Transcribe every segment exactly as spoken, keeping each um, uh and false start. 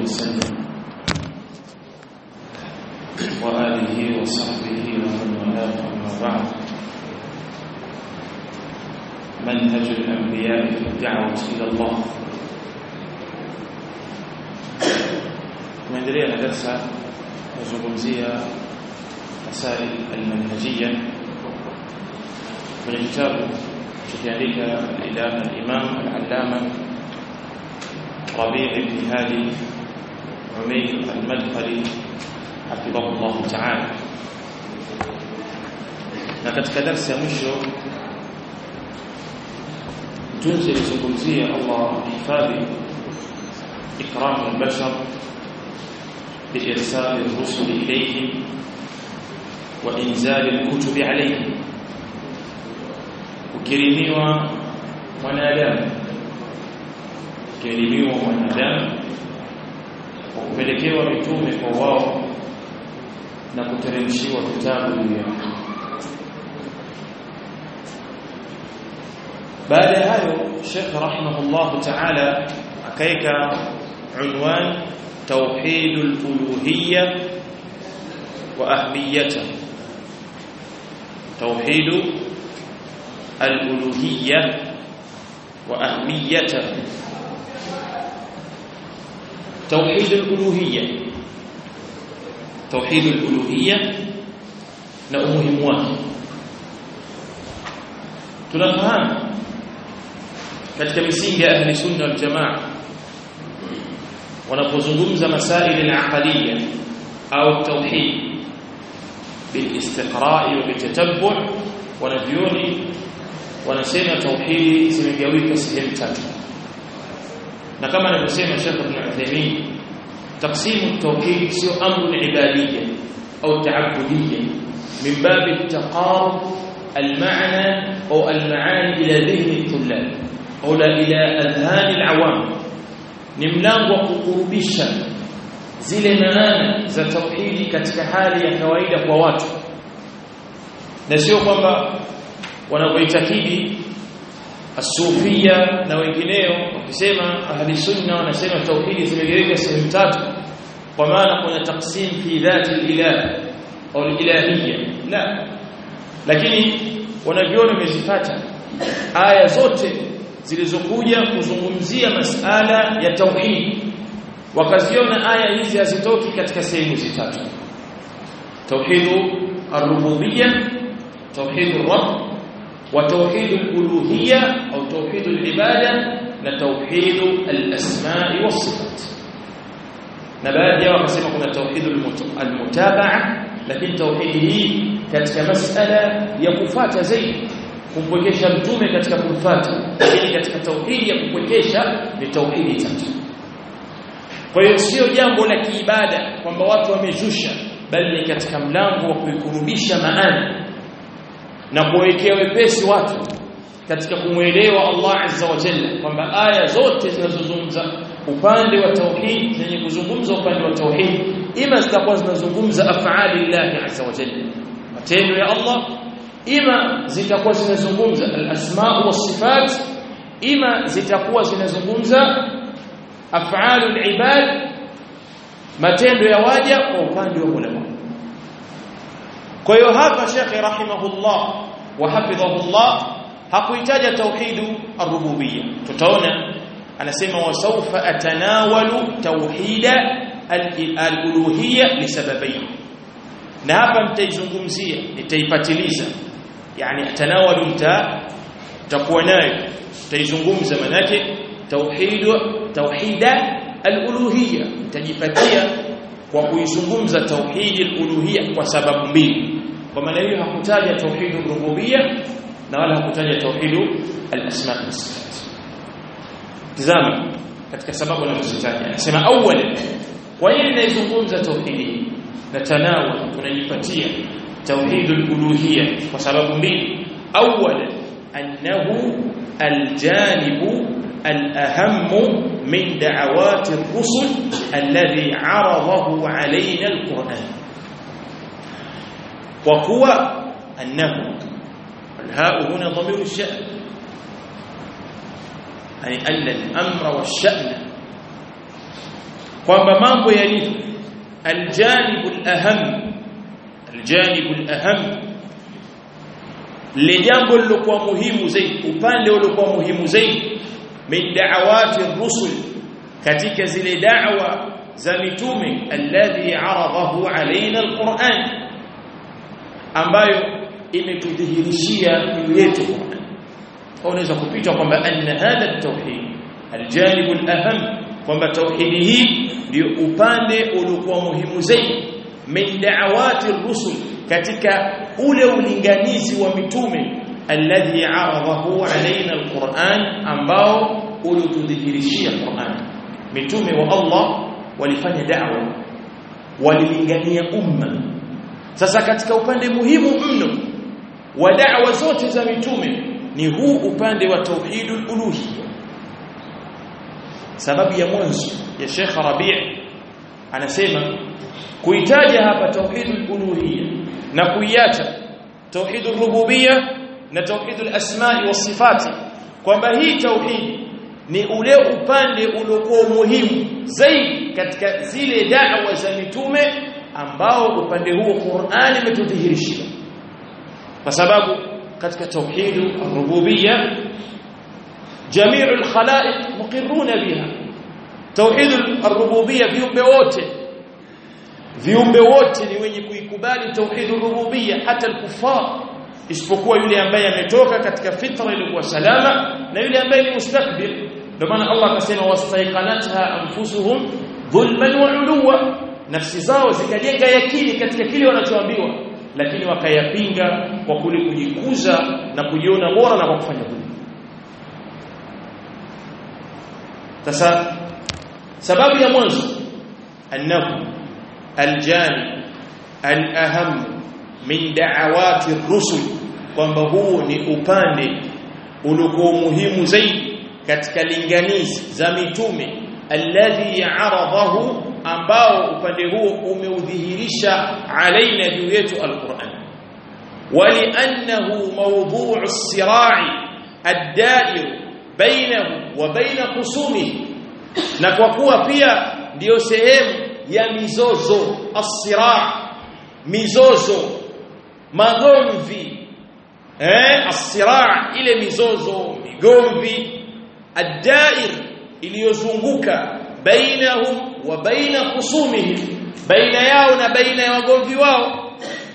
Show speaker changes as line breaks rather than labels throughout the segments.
وسلم وآله وصحبه ومن والاه أما بعد. منهج الأنبياء في الدعوة إلى الله. tunaendelea na darasa kuzungumzia masail almanhajiyya kwenye kitabu kikiandika al-Imam al-Allama Rabi' ibn Hadi Umayr al-Madkhali hafidhahullah ta'ala. Na katika darasa ya mwisho tunazungumzia Allah hifadhi ikram al-bashar بإرسال الرسل إليهم وإنزال الكتب عليهم. ukirimiwa mwanadamu ukirimiwa mwanadamu kwa kupelekewa mitume kwa wao na kuteremshiwa vitabu vyao. baada ya hayo Sheikh rahimahullah ta'ala akaika unwan توحيد الألوهية وأهميته. توحيد الألوهية وأهميته. توحيد الألوهية توحيد الألوهية na umuhimu wake. Tunafahamu katika misingi ya ahli sunna wal jamaa wanapozungumza masaili al-aqaliyya au tauhid bil istiqra'i wa bitatabbu' wanavyoni wanasema tauhid zimegawika sehemu tatu. na kama anavyosema Sheikh Ibn Uthaymeen, taqsimu at-tauhid sio amru ibadiyya au ta'abbudiyya min bab at-taqarrub al-ma'na au al-ma'ani ila dhihni at-tullab au ila adhan al-awam. ni mlango wa kukurubisha zile maana za tauhidi katika hali ya kawaida kwa watu, na sio kwamba wanapoitakidi asufia na wengineo wakisema ahli sunna wanasema tauhidi zimegawika sehemu tatu kwa maana kuna taksim fi dhati al-ilah au al-ilahiyya. la lakini wanaviona wamezipata aya zote zilizokuja kuzungumzia masala ya tauhid, wakaziona aya hizi hazitoki katika sehemu zitatu: tauhidu ar-rububiyyah, tauhidu ar-rabb, wa tauhidu al-uluhiyyah au tauhidu al-ibada, na tauhidu al-asma' was-sifat. na baadhi yao wakasema kuna tauhidu al-mutaba'a, lakini tauhidi hii katika masala ya kufuata zaidi, kumpwekesha mtume katika kumfuata, lakini katika tauhidi ya kupwekesha ni tauhidi tatu. Kwa hiyo sio jambo la kiibada kwamba watu wamezusha, bali ni katika mlango wa kuikurubisha maana na kuwekea wepesi watu katika kumwelewa Allah azza wa jalla, kwamba aya zote zinazozungumza upande wa tauhid zenye kuzungumza upande wa tauhid, ima zitakuwa zinazungumza af'ali Allah azza wa jalla, matendo ya Allah, ima zitakuwa zinazungumza al-asma' was-sifat, ima zitakuwa zinazungumza af'alul ibad, matendo ya waja kwa upande wa Mola. kwa hiyo hapa Sheikh rahimahullah wa hafidhahullah hakuitaja tauhidu ar-rububiyyah. tutaona anasema wa sawfa atanawalu tauhida al-uluhiyyah li sababayn, na hapa nitaizungumzia, nitaipatiliza, yani atanawalu mta takuwa nayo taizungumza manake tauhidu tauhida al-uluhiyyah, nitajipatia kwa kuizungumza tauhidi al-uluhiyyah kwa sababu mbili. kwa maana hiyo hakutaja tauhidu ar-rububiyyah na wala hakutaja tauhidu al-asma' was-sifat. tazama katika sababu anazozitaja, anasema awwala, kwa nini naizungumza tauhidi na tanawul, tunajipatia tauhid al-uluhiyyah kwa sababu mbili. awwala annahu al-janib al-aham min da'awat ar-rusul alladhi 'aradahu 'alayna al-Qur'an. wa huwa annahu al-ha'u huna dhamir ash-sha'n, yani anna al-amra wash-sha'n kwamba mambo yalivyo aljanibul aham aljanibul aham le jambo lilokuwa muhimu zaidi upande uliokuwa muhimu zaidi min da'awati ar-rusul katika zile da'wa za mitume alladhi aradahu alaina al-Qur'an ambayo imetudhihirishia juu yetu Qur'an. Unaweza kupita kwamba anna hadha at-tauhid aljanib al-aham kwamba tauhidi hii ndio upande uliokuwa muhimu zaidi min da'awati ar-rusul katika ule ulinganizi wa mitume alladhi aradahu alaina al-Qur'an ambao ulitudhihirishia Qur'an. Mitume wa Allah walifanya da'wa walilingania umma. Sasa katika upande muhimu mno wa da'wa zote za mitume ni huu upande wa tauhidul uluhiyya. Sababu ya mwanzo ya Sheikh Rabi' anasema kuitaja hapa tauhidul uluhiyya na kuiacha tauhidul rububiyya na tauhidul asma'i was sifati kwamba hii tauhid ni ule upande uliokuwa muhimu zaidi katika zile da'wa za mitume ambao upande huo Qur'an imetudhihirishia kwa sababu katika tauhidul rububiyya jami'ul khalaiq muqirruna biha tauhidul rububiyya viumbe wote viumbe wote ni wenye kuikubali tauhidul rububiyya hata al-kuffar isipokuwa yule ambaye ametoka katika fitra iliyokuwa salama na yule ambaye ni mustakbir. Ndio maana Allah akasema wastaiqanatha anfusuhum dhulman wa uluwa, nafsi zao zikajenga yakini katika kile wanachoambiwa lakini wakayapinga kwa kule kujikuza na kujiona bora na kwa kufanya dhulma. Sasa sababu ya mwanzo annahu aljani alaham min da'awati ar-rusul kwamba huu ni upande uliokuwa muhimu zaidi katika linganizi za mitume alladhi aradahu ambao upande huo umeudhihirisha alaina juu yetu al-Qur'an wali'annahu mawdu'u as-sira'i ad-da'ir bainahu wa baina khusumihi na kwa kuwa pia ndiyo sehemu ya mizozo as-sira' mizozo magomvi eh as-sira' ile mizozo migomvi ad-da'ir iliyozunguka bainahum wa baina khusumihim baina yao na baina ya wagomvi wao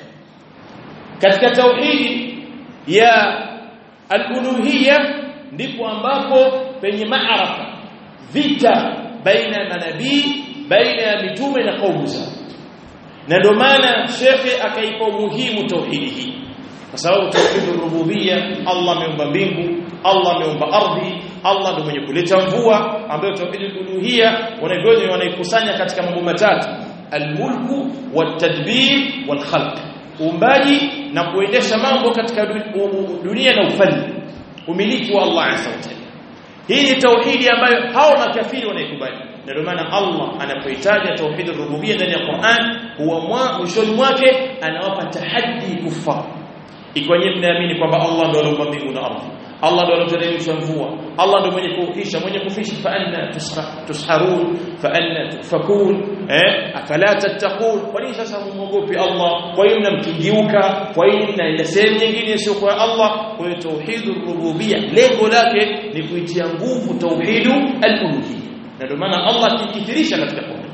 katika tauhidi ya al-uluhiyya ndipo ambapo penye maarafa vita baina ya manabii baina ya mitume na kaumu zao. Na ndio maana shekhe akaipa umuhimu tauhidi hii kwa sababu tauhidur rububiyya Allah ameumba mbingu, Allah ameumba ardhi, Allah ndiye mwenye kuleta mvua ambayo tauhidul uluhiyya wanavyoni wanaikusanya katika mambo matatu al-mulku wat-tadbir wal-khalq, uumbaji na kuendesha mambo katika dunia na ufalme, umiliki wa Allah azza wa jalla. Hii ni tauhidi ambayo hao makafiri wanaikubali. Ndio maana Allah anapoitaja tauhidur rububiyya ndani ya Qur'an huwa mwishoni mwake anawapa tahaddi kuffar. Ikiwa nyinyi mnaamini kwamba Allah ndiye aliumba mbingu na ardhi, Allah ndiye anateremsha mvua, Allah ndiye mwenye kuufisha, mwenye kufisha, fa anna tusharun fa anna tufakun eh afala tattaqun. Kwa nini sasa muogopi Allah? Kwa hiyo mnamkigiuka, kwa hiyo mnaenda sehemu nyingine sio kwa Allah. Kwa hiyo tauhidur rububiyya lengo lake ni kuitia nguvu tauhidu al-uluhiyya. Na ndio maana Allah akikithirisha katika Qur'an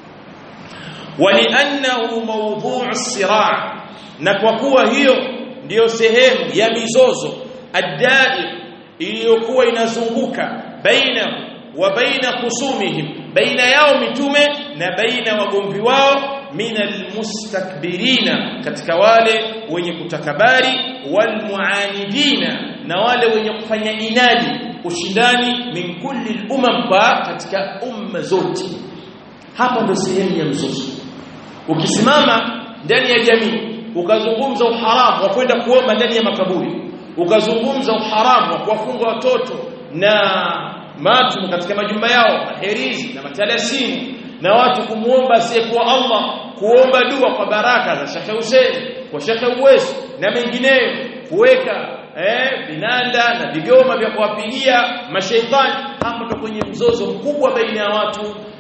wali'annahu mawdu'u as-sira', na kwa kuwa hiyo ndiyo sehemu ya mizozo ad-da'i iliyokuwa inazunguka baina wa baina khusumihim, baina yao mitume na baina wagomvi wao, minal mustakbirina, katika wale wenye kutakabari, wal muanidina, na wale wenye kufanya inadi ushindani, min kulli al-umam, katika umma zote. Hapa ndio sehemu ya mzozo. Ukisimama ndani ya jamii ukazungumza uharamu wa kwenda kuomba ndani ya makaburi, ukazungumza uharamu wa kuwafunga watoto na matu katika majumba yao, maherizi na matalasimu, na watu kumuomba asiyekuwa Allah, kuomba dua kwa baraka za Sheikh Hussein, kwa Sheikh Uwais na mengineyo, kuweka eh binanda na vigoma vya kuwapigia mashaitani, hapo ndo kwenye mzozo mkubwa baina ya watu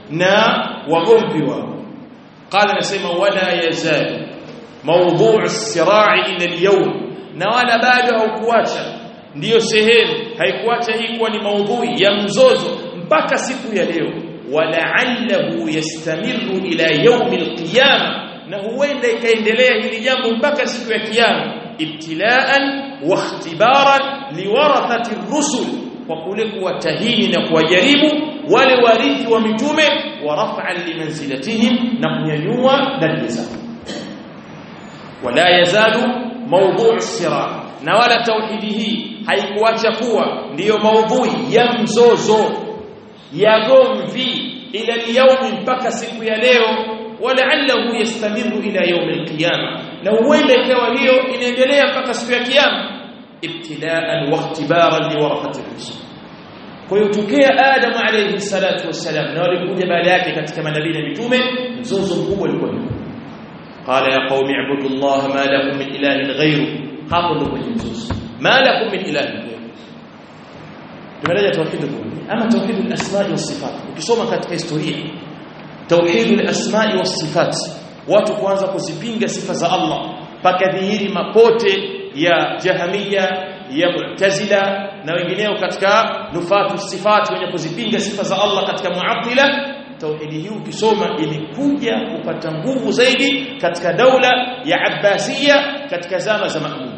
na wagomvi wao. Qala nasema wala yazal mawdhu' as-sira'i ila al-yawm, na wala bado haukuacha, ndiyo sehemu haikuacha hii kuwa ni maudhui ya mzozo mpaka siku ya leo. Wala'allahu yastamiru ila yawm al-qiyamah, na huenda ikaendelea hili jambo mpaka siku ya kiyama. Ibtilaan wa ikhtibaran liwarathati ar-rusul, kwa kule kuwatahini na kuwajaribu wale warithi wa mitume, wa raf'an limanzilatihim, na kunyanyua daraja zao. Wala yazalu mawdhu' as-sira, na wala tauhidi hii haikuacha kuwa ndiyo maudhui ya mzozo ya gomvi ila liyawm, mpaka siku ya leo. Wala'allahu yastamiru ila yawm al-qiyamah, na huenda ikawa hiyo inaendelea mpaka siku ya kiyama. Ibtilaan wa ikhtibaran liwarathati ar-rusul. Kwa hiyo tokea Adam alayhi salatu wassalam na walikuja baada yake katika manabii na mitume, mzozo mkubwa ulikuwa ni qala ya qaumi ibudu Allah ma lakum min ilahin ghayru. Hapo ndio kwenye mzozo, ma lakum min ilahin ghayru. Tumeeleza tauhid kwa ama tauhid al-asma' wa sifat. Ukisoma katika historia tauhid al-asma' wa sifat, watu kuanza kuzipinga sifa za Allah paka dhihiri mapote ya Jahmiya, ya Mu'tazila na wengineo katika nufatu sifat, wenye kuzipinga sifa za Allah katika Mu'attila. Tauhidi hii ukisoma ilikuja kupata nguvu zaidi katika daula ya Abbasiya katika zama za Ma'mun.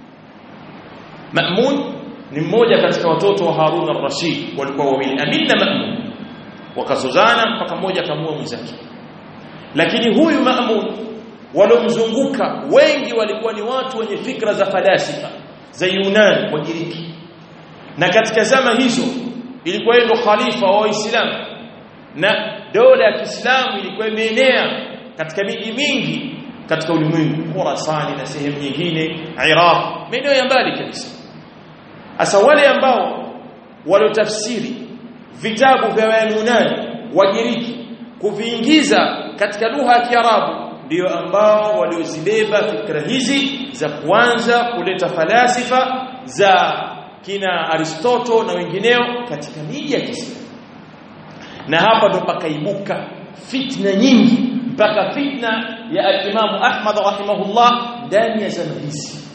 Ma'mun ni mmoja katika watoto wa Harun ar-Rashid, walikuwa wawili, Amin na Ma'mun, wakazozana mpaka mmoja akamua mwenzake. Lakini huyu Ma'mun walomzunguka wengi walikuwa ni watu wenye fikra za falasifa za Yunani wa Giriki, na katika zama hizo ilikuwa yeye ndo khalifa wa Waislamu, na dola ya Kiislamu ilikuwa imeenea katika miji mingi katika ulimwengu, Khurasani na sehemu nyingine, Iraq, maeneo ya mbali kabisa. Asa wale ambao walotafsiri vitabu vya Yunani wa Giriki kuviingiza katika lugha ya Kiarabu ndio ambao waliozibeba fikra hizi za kuanza kuleta falasifa za kina Aristotle na wengineo katika miji ya Kiislamu. Na hapa ndo pakaibuka fitna nyingi, mpaka fitna ya al-Imam Ahmad rahimahullah ndani ya zama hizi.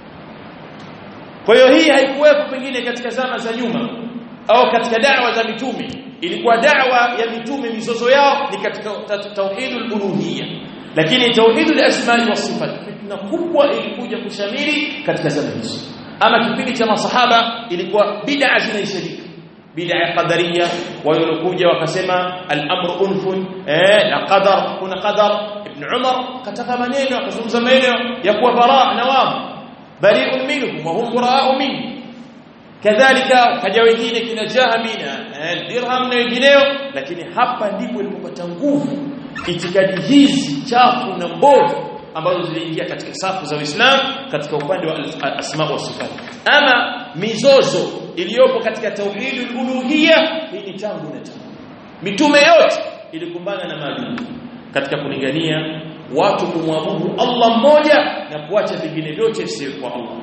Kwa hiyo hii haikuwepo pengine katika zama za nyuma au katika da'wa za mitume. Ilikuwa da'wa ya mitume mizozo yao ni katika tauhidul uluhiyya, lakini tauhidul asma' wa sifat fitna kubwa ilikuja kushamiri katika zama hizo. Ama kipindi cha masahaba ilikuwa bid'a zinaishirika, bid'a qadariyya, waliokuja wakasema al-amru unfun, eh la qadar, kuna qadar. Ibn Umar kataka maneno akazungumza maneno ya kuwa bara na wao bari'un minhum wa hum bara'u min. Kadhalika kaja wengine kina Jahmina, eh Dirham na wengineo. Lakini hapa ndipo ilipopata nguvu itikadi hizi chafu na mbovu ambazo ziliingia katika safu za Uislamu katika upande wa asma wa sifat. Ama mizozo iliyopo katika tauhidul uluhiyya hii ni tangu na tangu. Mitume yote ilikumbana na maadui katika kulingania watu kumwabudu Allah mmoja na kuacha vingine vyote visivyo kwa Allah.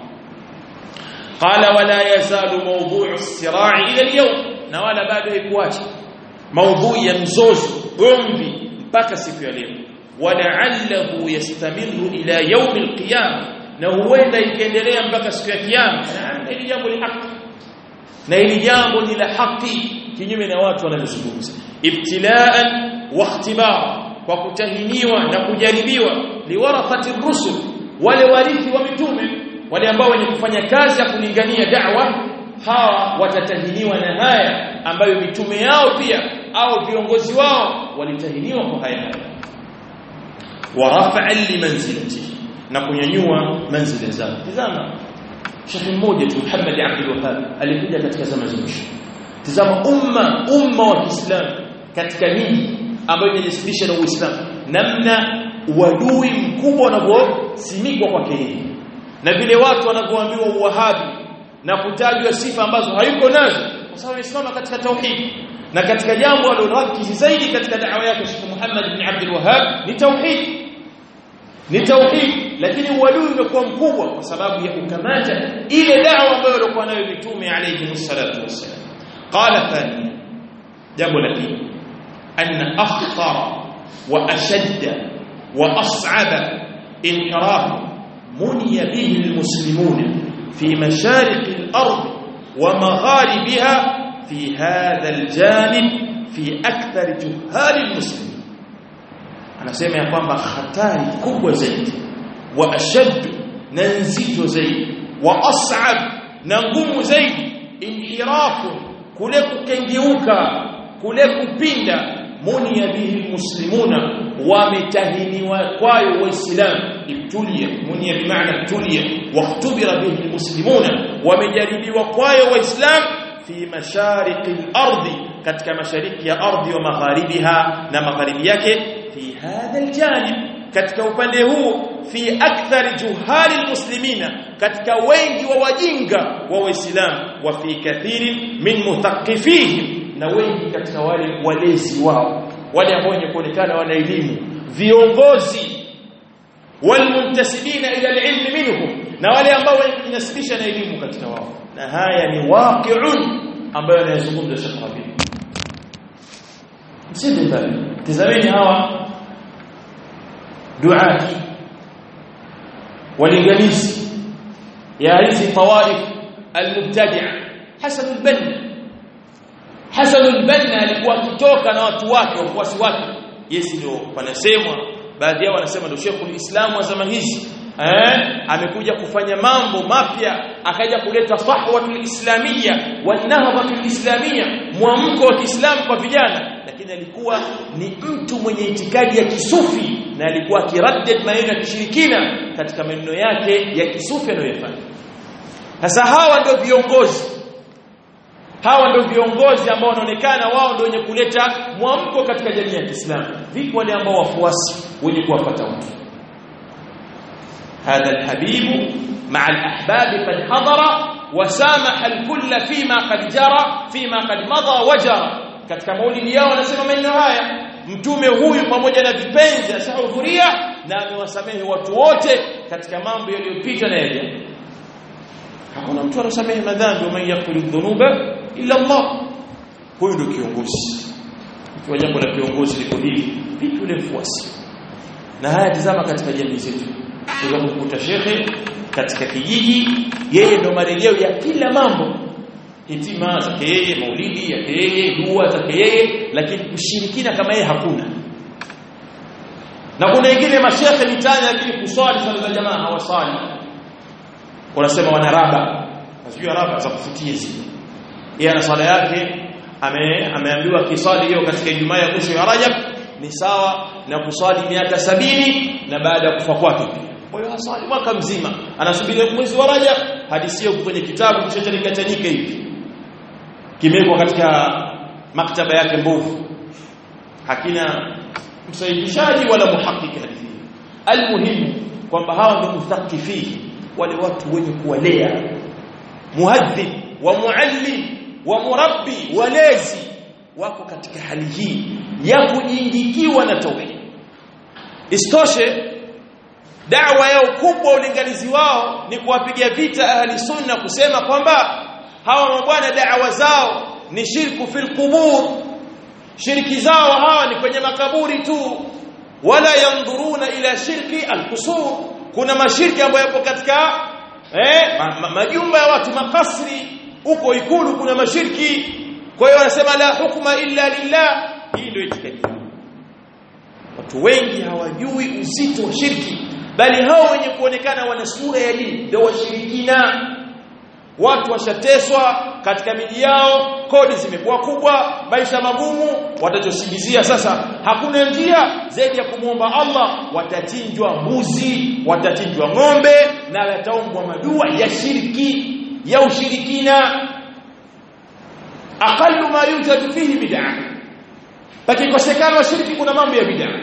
Qala wala yazalu mawdhu'u as-sira'i ila al-yawm, na wala bado haikuacha maudhui ya mzozo gomvi mpaka siku ya leo. Wala'allahu yastamiru ila yawm al-qiyamah, na huenda ikaendelea mpaka siku ya kiyama. Na hili jambo ni haki, na hili jambo ni la haki, kinyume na watu wanazungumza. Ibtilaan wa ikhtibar, kwa kutahiniwa na kujaribiwa, liwarathati ar-rusul, wale warithi wa mitume, wale ambao wenye kufanya kazi ya kulingania da'wa, hawa watatahiniwa na haya ambayo mitume yao pia au viongozi wao walitahiniwa kwa haya haya. Wa rafa'an limanzilati, na kunyanyua manzila zao. Tazama shekhi mmoja tu Muhammad Abdul Wahhab alikuja katika zama za mwisho. Tazama umma umma wa Kiislamu katika miji ambayo inajisifisha na Uislamu, namna wadui mkubwa unavyosimikwa kwake yeye, na vile watu wanavyoambiwa uwahabi na kutajwa sifa ambazo hayuko nazo, kwa sababu amesimama katika tauhid. Na katika jambo alilorakizi zaidi katika da'wa yake Sheikh Muhammad ibn Abdul Wahhab ni tauhid, ni tauhid. Lakini uadui umekuwa mkubwa kwa sababu ya kukamata ile da'wa ambayo alikuwa nayo mitume alayhi salatu wassalam. Qala thani, jambo la pili, anna akhtar wa ashadda wa as'aba inhiraf muniya bihi almuslimun fi masharik al-ard wa magharibiha fi hadha al-janib fi akthar juhal almuslimin. Anasema ya kwamba hatari kubwa zaidi wa ashaddu na nzito zaidi wa as'ab na ngumu zaidi inhirafu kule kukengeuka kule kupinda muniya bihi almuslimuna wametahiniwa kwayo waislamu ibtulia muniya bimaana ibtulia wahtubira bihi almuslimuna wamejaribiwa kwayo waislamu fi mashariki al-ardi katika mashariki ya ardhi wa magharibiha na magharibi yake fi hadha aljanib katika upande huu fi akthar juhali almuslimina katika wengi wa wajinga wa waislamu wa fi kathiri min muthaqqifihim na wengi katika wale walezi wao wale ambao wenye kuonekana wana elimu viongozi walmuntasibina ila alilm minhum na wale ambao wanajinasibisha na elimu katika wao. Na haya ni waqi'un ambayo anayazungumza Sheikh Rabi. Msije bali tazameni hawa duati walinganizi ya hizi tawaif almubtadi'a. Hasan al-Banna Hasan al-Banna alikuwa akitoka na watu wake wafuasi wake, yesi ndio wanasemwa, baadhi yao wanasema ndio Sheikhul Islam wa zama hizi, eh amekuja kufanya mambo mapya, akaja kuleta sahwatul islamiyya wa nahdhatul islamiyya, mwamko wa Kiislamu kwa vijana, lakini alikuwa ni mtu mwenye itikadi ya kisufi na alikuwa akiraddad maneno ya kishirikina katika maneno yake ya kisufi anayofanya. Sasa hawa ndio viongozi hawa ndio viongozi ambao wanaonekana wao ndio wenye kuleta mwamko katika jamii ya Kiislamu. Vipi wale ambao wafuasi wenye kuwafuata watu? هذا الحبيب مع الأحباب قد حضر وسامح الكل فيما قد جرى فيما قد مضى وجرى. katika maulidi yao wanasema maneno haya, mtume huyu pamoja na vipenzi ashahudhuria na amewasamehe watu wote katika mambo yaliyopita na yajayo. Hakuna mtu anasamehe madhambi, man yaghfiru dhunuba illa Allah. Huyu ndio kiongozi. Kwa jambo la kiongozi liko hivi, vipi ule mfuasi? Na haya tazama katika jamii zetu. Tunaweza kukuta shekhe katika kijiji, yeye ndo marejeo ya kila mambo, hitima zake yeye, maulidi yake yeye, dua zake yeye, lakini ushirikina kama yeye hakuna. Na kuna wengine mashekhe mitaani lakini kuswali swala za jamaa hawasali. Wanasema wana raba. Unajua raba za kufutia zile. Yeye ana swala yake, ame ameambiwa kiswali hiyo katika Ijumaa ya mwisho ya Rajab ni sawa na kuswali miaka sabini na baada ya kufa kwake pia. Kwa hiyo asali mwaka mzima anasubiri mwezi wa Rajab. Hadithi hiyo kwenye kitabu kilichochanika hivi, kimewekwa katika maktaba yake mbovu, hakina msaidishaji wala muhakiki hadithi. Almuhimu kwamba hawa ndio muthaqifi, wale watu wenye kuwalea, muhaddith wa muallim wa murabbi, walezi wako katika hali hii ya kuingikiwa na tauhid. Istoshe da'wa yao kubwa, ulinganizi wao ni kuwapigia vita ahli sunna, kusema kwamba hawa mabwana da'wa zao ni shirku fil qubur, shirki zao hawa ni kwenye makaburi tu, wala yanduruna ila shirki al-qusur. Kuna mashirki ambayo yapo katika eh ma, ma, majumba ya watu, makasri, uko ikulu kuna mashirki. Kwa hiyo wanasema la hukma illa lillah. Hii ndio itikadi. Watu wengi hawajui uzito wa shirki, bali hao wenye kuonekana wana sura ya dini ndio washirikina. Watu washateswa katika miji yao, kodi zimekuwa kubwa, maisha magumu, watachosingizia sasa hakuna njia zaidi ya kumuomba Allah. Watachinjwa mbuzi, watachinjwa ng'ombe, na wataombwa madua ya shirki, ya ushirikina. Aqallu ma yujadu fihi bid'ah. Pakikosekana shirki kuna mambo ya bid'ah.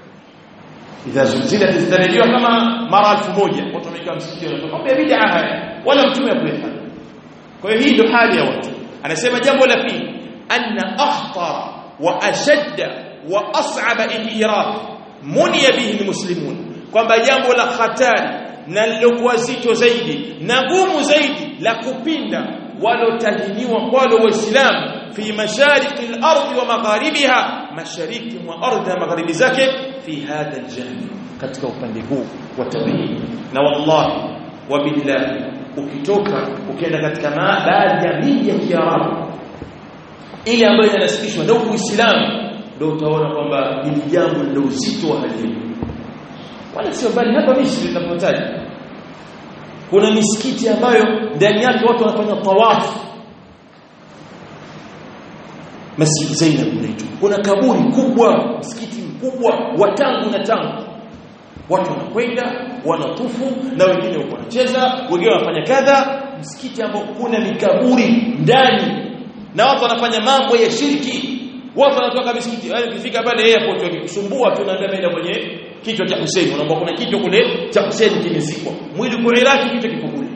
Idha zulzilat zitarajiwa kama mara elfu moja watu wamekaa msikitini, mambo ya bid'ah haya wala mtume hakuyafanya. Kwa hiyo hii ndio hali ya watu. Anasema jambo la pili, anna akhtar wa ashadda wa as'aba al-iraq muniya bihi almuslimun, kwamba jambo la hatari na lilokuwa zito zaidi na gumu zaidi la kupinda walotahiniwa kwalo waislamu fi mashariki al-ardi wa magharibiha, mashariki mwa ardhi na magharibi zake fi hadha aljanib katika upande huu wa tauhid na wallahi wa billahi ukitoka ukienda katika baadhi ya miji ya Kiarabu ile ambayo inasifishwa na Uislamu ndio utaona kwamba hili jambo ndio uzito wa hali wala sio bali hapa Misri tunapotaja kuna misikiti ambayo ndani yake watu wanafanya tawafu Masjid Zainab inaitwa kuna kaburi kubwa msikiti mkubwa wa tangu na tangu watu wanakwenda wanatufu na wengine wako wanacheza wengine wanafanya kadha msikiti ambao kuna mikaburi ndani na watu wanafanya mambo ya shirki watu wanatoka misikiti wale ukifika pale airport wakikusumbua tu naambia mimi kwenye kichwa cha Hussein unaomba kuna kichwa kule cha Hussein kimezikwa mwili kwa Iraki kichwa kipo kule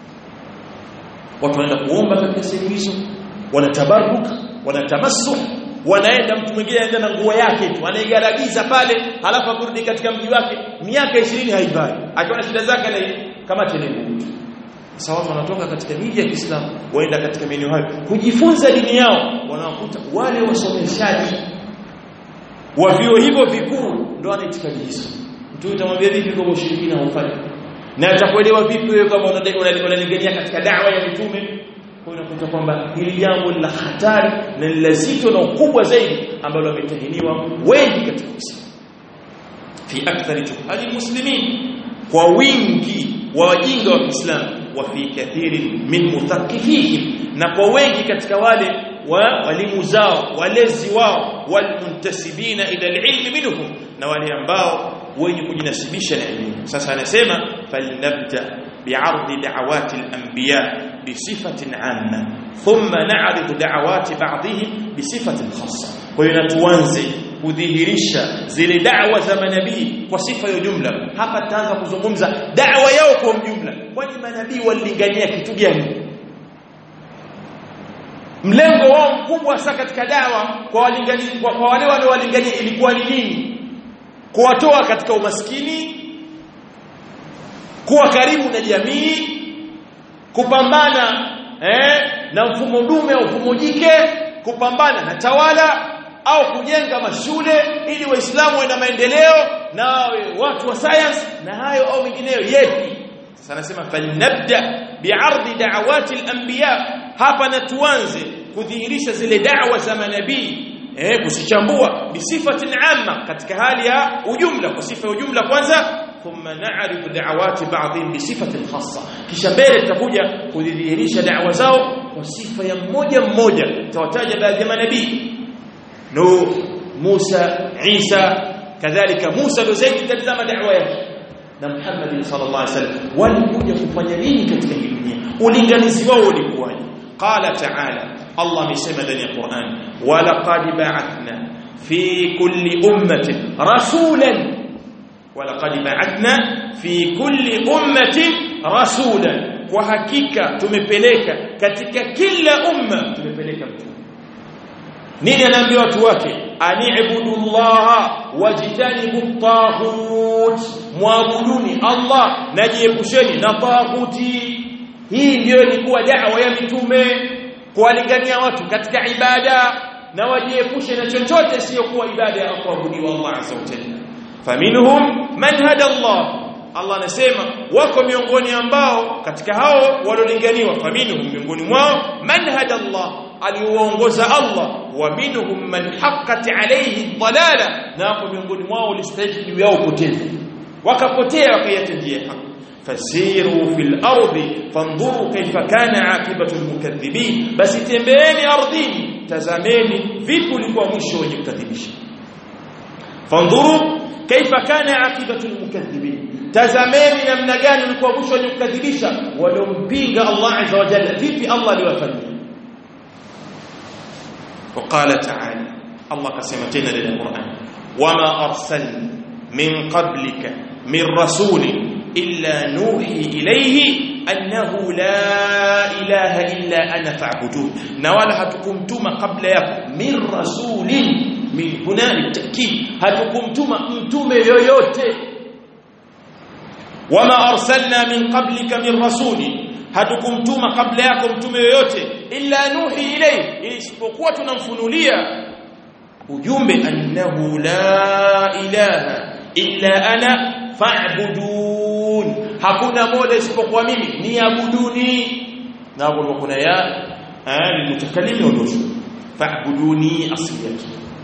watu wanaenda kuomba katika sehemu hizo wanatabaruka wanatamassuh wanaenda mtu mwingine anaenda na nguo yake tu anaigaragiza pale halafu akurudi katika mji wake miaka ishirini haivai akiona shida zake na kama telembuti sasa watu wanatoka katika miji ya Kiislamu waenda katika maeneo hayo kujifunza dini yao wanawakuta wale wasomeshaji wa vio hivyo vikuu ndio ana itikadi hizo mtu utamwambia vipi kwa ushirikina haufai na atakuelewa vipi wewe kama unalingania katika da'wa ya mitume unakuta kwamba hili jambo la hatari na lazito na ukubwa zaidi ambalo wametahiniwa wengi katika Uislamu fi akthari juhali muslimin kwa wingi wa wajinga wa Kiislamu wa fi kathirin min muthaqqifihim na kwa wengi katika wale wa walimu zao walezi wao walmuntasibina ila alilm minhum na wale ambao wenye kujinasibisha na elimu sasa anasema falnabda bi'ardi da'awati al-anbiya بصفه عامه ثم نعرض دعوات بعضهم بصفه خاصه kwa hiyo tuanze kudhihirisha zile da'wa za manabii kwa sifa ya jumla hapa tutaanza kuzungumza da'wa yao kwa jumla kwani manabii walilingania kitu gani mlengo wao mkubwa sasa katika da'wa kwa walingani kwa wale wanaolingania ilikuwa ni nini kuwatoa katika umaskini kuwa karibu na jamii kupambana eh na mfumo dume au mfumo jike kupambana na tawala au kujenga mashule ili waislamu wawe na maendeleo na watu wa science na hayo au mengineyo yepi sasa nasema falnabda bi'ardi da'awati al-anbiya hapa na tuanze kudhihirisha zile da'wa za manabii eh kusichambua bisifatin amma katika hali ya ujumla kwa sifa ya ujumla kwanza thumma na'ridu da'awati ba'dhin bi sifatin khassa kisha mbele tutakuja kudhihirisha da'wa zao kwa sifa ya mmoja mmoja tutawataja baadhi ya manabii Nuh Musa Isa kadhalika Musa ndo zaidi tazama da'wa yake na Muhammad sallallahu alaihi wasallam walikuja kufanya nini katika dunia ulinganizi wao ulikuwaje qala ta'ala Allah amesema ndani ya Qur'an wa laqad ba'athna fi kulli ummatin rasulan ولقد بعثنا في كل امه رسولا وحقيقه tumepeleka katika kila umma tumepeleka mtume nini anaambia watu wake ani'budullaha wajtanibut taghut muabuduni Allah najiepusheni na taghuti hii ndio ilikuwa da'wa ya mitume kuwalingania watu katika ibada na wajiepushe na chochote sio kuwa ibada ya kuabudiwa Allah azza wa jalla faminhum man hada Allah Allah anasema wako miongoni ambao katika hao waliolinganiwa faminhum miongoni mwao man hada Allah aliwaongoza Allah wa minhum man haqqat alayhi dhalala na wako miongoni mwao walistahili juu yao upotevu wakapotea wakaiacha njia haki fasiru fil ardi fanzuru kayfa kana aqibatu almukaththibin basi tembeeni ardhini tazameni vipi ulikuwa mwisho wenye kukadhibisha fanzuru kaifa kana aqibatu almukaththibin tazameni namna gani ulikuwa mwisho wenye kukadhibisha waliompinga Allah azza wa jalla vipi Allah aliwafanyia وقال تعالى الله قسم تنا للقرآن وما أرسلنا من قبلك من رسول إلا نوحي إليه أنه لا إله إلا أنا فاعبدون نوالا هتكمتم قبل يكم من رسول من هنا للتأكيد هتكمتم أنتم يويوتي وما أرسلنا من قبلك من رسول hatukumtuma kabla yako mtume yoyote illa nuhi ilayhi isipokuwa tunamfunulia ujumbe annahu la ilaha illa ana fa'budun, hakuna mola isipokuwa mimi niabuduni. Na hapo kuna ya المتكلم والرسول فاعبدوني أصليك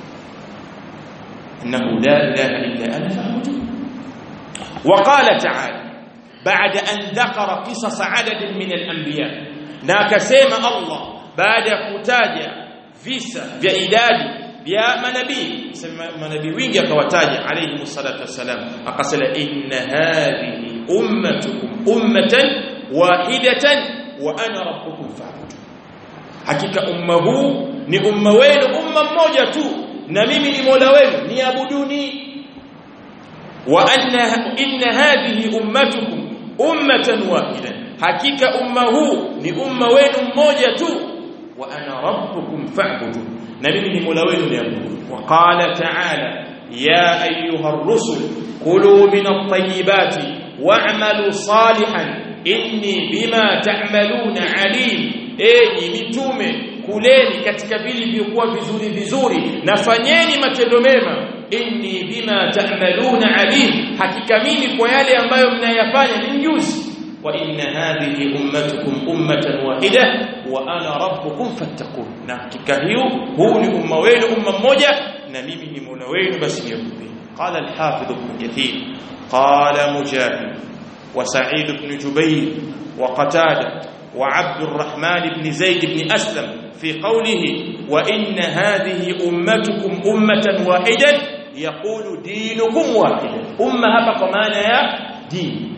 أنه لا إله إلا أنا فاعبدون. وقال تعالى بعد أن ذكر قصص عدد من الأنبياء ناكسيم الله بعد كتاجة فيسا بإداد يا منبي منبي وينجا كوتاجة عليهم الصلاة والسلام أقسل إن هذه أمتكم أمة واحدة وأنا ربكم فاعبدون. hakika umma huu ni umma wenu, umma mmoja tu, na mimi ni Mola wenu, niabuduni. Wa anna inna hadhihi ummatukum ummatan wahida, hakika umma huu ni umma wenu mmoja tu, wa ana rabbukum fa'budun, na mimi ni Mola wenu, niabuduni. Wa qala ta'ala ya ayyuha ar-rusul kulu min at-tayyibati wa'malu salihan inni bima ta'maluna alim. Enyi mitume, kuleni katika vile vilivyokuwa vizuri vizuri na fanyeni matendo mema. Inni bima ta'maluna alim, hakika mimi kwa yale ambayo mnayafanya ni mjuzi. Wa inna hadhihi ummatukum ummatan wahida wa ana rabbukum fattaqun, na hakika hiyo huu ni umma wenu, umma mmoja, na mimi ni Mola wenu, basi niogopeni. Qala al-Hafidh Ibn Kathir qala Mujahid wa Sa'id ibn Jubayr wa Qatada وعبد الرحمن بن زيد بن أسلم في قوله وإن هذه أمتكم أمة واحدة يقول دينكم واحدة. أمة هذا قمانا يا دين،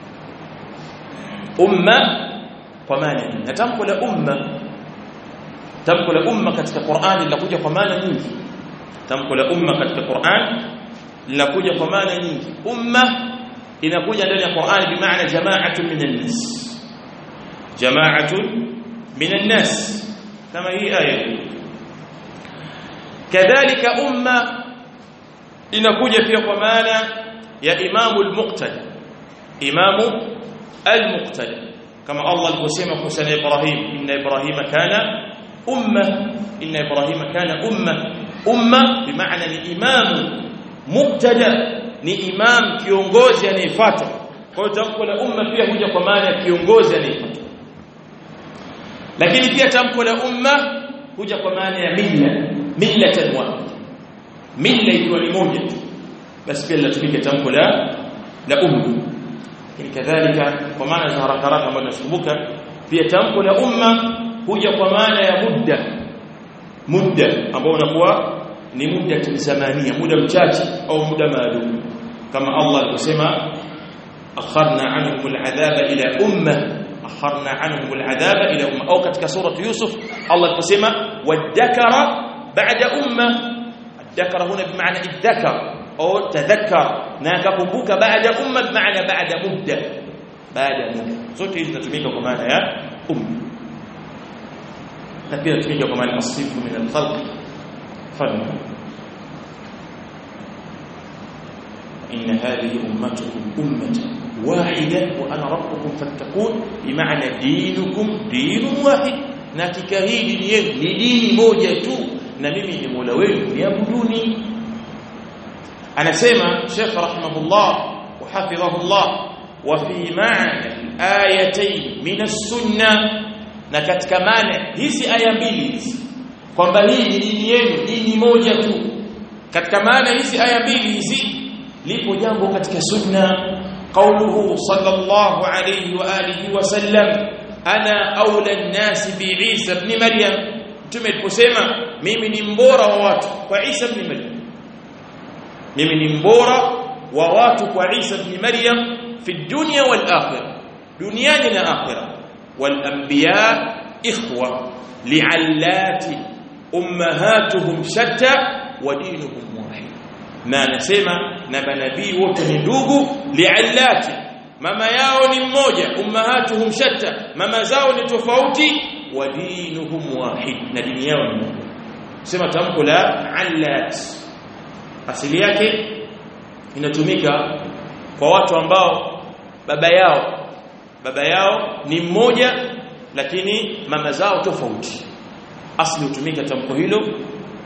أمة قمانا دين. نتنقل أمة تنقل أمة كتك القرآن لكوجة قمانا نيجي، تنقل أمة كتك القرآن لكوجة قمانا نيجي. أمة إنكوجة لنا القرآن بمعنى جماعة من الناس، جماعة من الناس كما هي آية. كذلك أمة inakuja pia kwa maana ya imamu al-muqtada, imamu al-muqtada, kama Allah aliposema kuhusu Ibrahim, inna Ibrahima kana umma, inna Ibrahima kana umma. Umma bimaana ni imamu, muqtada ni imam, kiongozi anayefuata. Kwa hiyo tamko la umma pia huja kwa maana ya kiongozi anayefuata, lakini pia tamko la umma huja kwa maana ya milla, millatan wahida, milla ikiwa ni moja tu, basi pia linatumika tamko la la umma. Lakini kadhalika kwa maana za haraka haraka ambazo tunashubuka, pia tamko la umma huja kwa maana ya mudda, mudda ambao unakuwa ni muda zamania, muda mchache au muda maalum, kama Allah aliposema akharna anhum al'adhaba ila umma, akharna anhum al'adhaba ila umma. Au katika sura Yusuf Allah aliposema wadhakara ba'da umma, adhakara huna bimaana idhakar au tadhakkar, na akakumbuka baada umma bimaana baada mudda, baada muda. Zote hizi zinatumika kwa maana ya umma, na pia zinatumika kwa maana asifu min al-khalq. فن إن هذه أمتكم أمة واحدة وأنا ربكم فاتقون، بمعنى دينكم دين واحد، ناتك هي دين دين موجة نميمي لمولوين ليعبدوني. أنا سيما شيخ رحمه الله وحفظه الله وفي معنى الآيتين من السنة، نكتك معنى هذه آية mbili kwamba hii ni dini yenu, dini moja tu. Katika maana hizi aya mbili hizi lipo jambo katika sunna. Qauluhu sallallahu alayhi wa alihi wa sallam ana aula an-nas bi Isa ibn Maryam, mtume aliposema mimi ni mbora wa watu kwa Isa ibn Maryam, mimi ni mbora wa watu kwa Isa ibn Maryam fi dunya wal akhirah, duniani na akhirah. Wal anbiya ikhwa li'allati ummahatuhum shatta wa dinuhum wahid, na anasema na manabii wote ni ndugu. Li'allati, mama yao ni mmoja, ummahatuhum shatta, mama zao ni tofauti. Wa dinuhum wahid, na dini yao ni moja. Sema tamko la allat asili yake inatumika kwa watu ambao baba yao baba yao ni mmoja lakini mama zao tofauti. Asli hutumika tamko hilo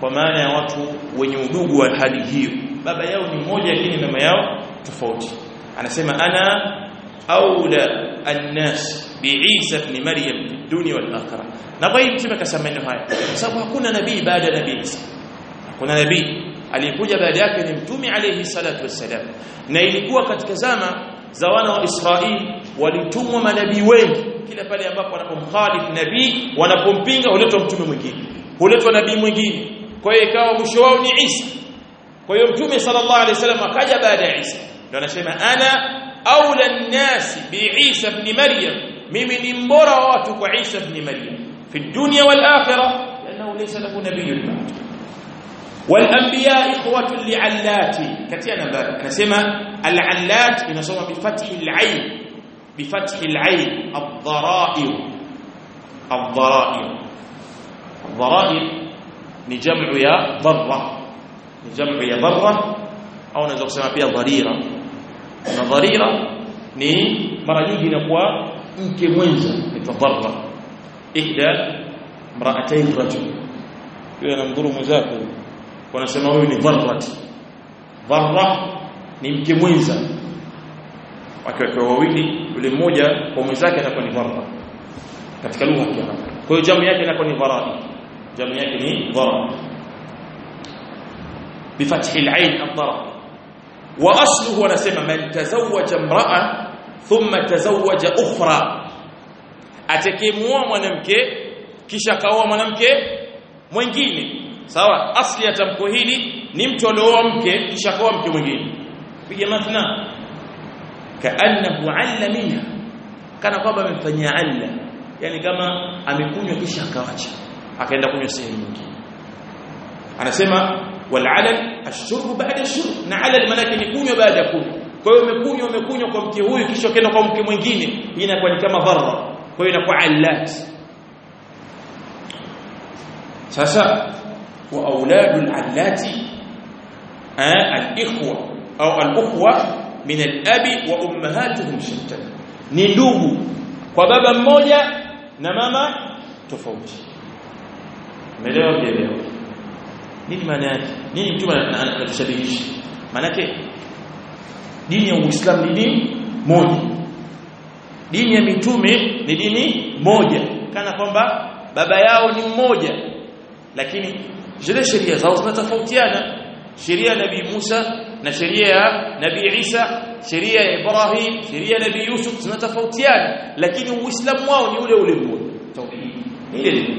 kwa maana ya watu wenye udugu wa hali hiyo, baba yao ni mmoja lakini mama yao tofauti. Anasema ana aula an-nas bi'Isa ibn Maryam fi dunya wal akhirah. Na kwa hiyo mtume akasema maneno haya kwa sababu hakuna nabii baada ya nabii Isa. Hakuna nabii aliyekuja baada yake ni mtume alayhi salatu wassalam. Na ilikuwa katika zama za wana wa Israeli walitumwa manabii wengi, kila pale ambapo wanapomkhalifu nabii, wanapompinga huletwa mtume mwingine, huletwa nabii mwingine. Kwa hiyo ikawa mwisho wao ni Isa. Kwa hiyo mtume sallallahu alayhi wasallam akaja baada ya Isa. Ndio anasema ana aula an-nas bi Isa ibn Maryam, mimi ni mbora wa watu kwa Isa ibn Maryam fi dunya wal akhirah, لانه ليس له نبي بعد. والانبياء اخوه لعلات. كتينا بقى anasema al-allat inasoma bi fathi al-ain, bi fathi al-ain ad-dhara'ir. ad-dhara'ir ad-dhara'ir ni jamu ya dharra, ni jamu ya dharra au unaweza kusema pia dharira. Na dharira ni mara nyingi inakuwa mke mwenza, ni dharra. ihda mra'atayn rajul, yeye anamdhuru mwenzake, wanasema huyu ni dharrat. Dharra ni mke mwenza, wakiwa wawili, yule mmoja kwa mwenzake anakuwa ni dharra katika lugha ya Kiarabu. Kwa hiyo jamu yake inakuwa ni dharai, jamu yake ni dhara bifathi al-ain ad-dhara. Wa asluhu anasema man tazawwaja imra'a thumma tazawwaja ukhra, atakemua mwanamke kisha kaoa mwanamke mwingine. Sawa, asli ya tamko hili ni mtu alioa mke kisha kaoa mke mwingine. Piga mathna kaannahu alla minha, kana kwamba amemfanyia alla, yani kama amekunywa kisha akawacha akaenda kunywa sehemu nyingine. Anasema wal alal ashurb ba'da ashurb, na alal manake ni kunywa baada ya kunywa. Kwa hiyo umekunywa umekunywa kwa mke huyu kisha ukaenda kwa mke mwingine, hii inakuwa ni kama dharra, kwa hiyo inakuwa allat. Sasa wa auladul allati al-ikhwa au al-ukhwa min al-abi wa ummahatuhum shatta, ni ndugu kwa baba mmoja na mama tofauti. Umeelewa kielewa nini maana yake? Nini mtume anatushabihisha? Maana yake dini ya Uislamu ni dini moja, dini ya mitume ni dini moja, kana kwamba baba yao ni mmoja, lakini zile sheria zao zinatofautiana. Sheria ya Nabii Musa na sheria ya Nabii Isa, sheria ya Ibrahim, sheria ya Nabii Yusuf zinatofautiana, lakini Uislamu wao ni ule ule mmoja, tauhid ile.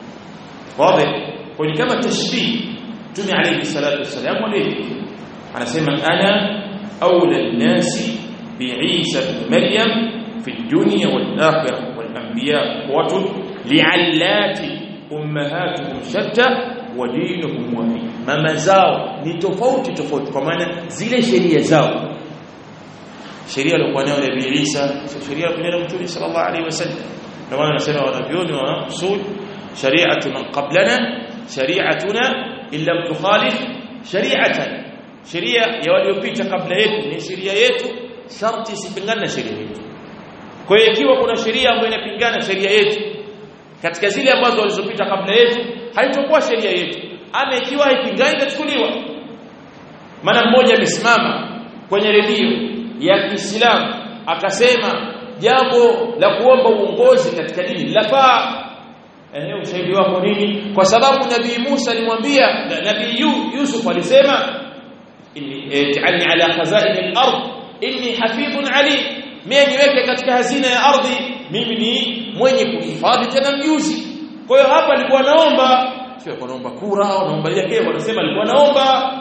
Wazi kwa ni kama tashbih. Mtume alayhi salatu wasalam alayhi anasema ana awla an-nasi bi Isa ibn Maryam fi dunya wal akhirah wal anbiya qawatun li'allati ummahatuhum shatta wa dinuhum wahid. Mama zao ni tofauti tofauti, kwa maana zile sheria zao, sheria aliyokuwa nayo Nabii Isa sio sheria aliyokuwa Mtume sallallahu alayhi wasallam. Ndio maana nasema wanavyoni wa usul shari'atu man qablana shari'atuna illa tukhalif shari'atan, sheria ya waliopita kabla yetu ni sheria yetu, sharti isipingane na sheria yetu. Kwa hiyo ikiwa kuna sheria ambayo inapingana sheria yetu katika zile ambazo walizopita kabla yetu, haitakuwa sheria yetu, ama ikiwa haipingani itachukuliwa. Maana mmoja amesimama kwenye redio ya Kiislamu akasema jambo la kuomba uongozi katika dini lafaa. Eh, ushahidi wako nini? Kwa sababu Nabii Musa alimwambia, Nabii Yusuf alisema inni ta'alni ala khazain al-ard inni hafidhun alim, mimi niweke katika hazina ya ardhi, mimi ni mwenye kuhifadhi tena mjuzi. Kwa hiyo hapa alikuwa naomba, sio kwa naomba kura au naomba yake, wanasema alikuwa naomba.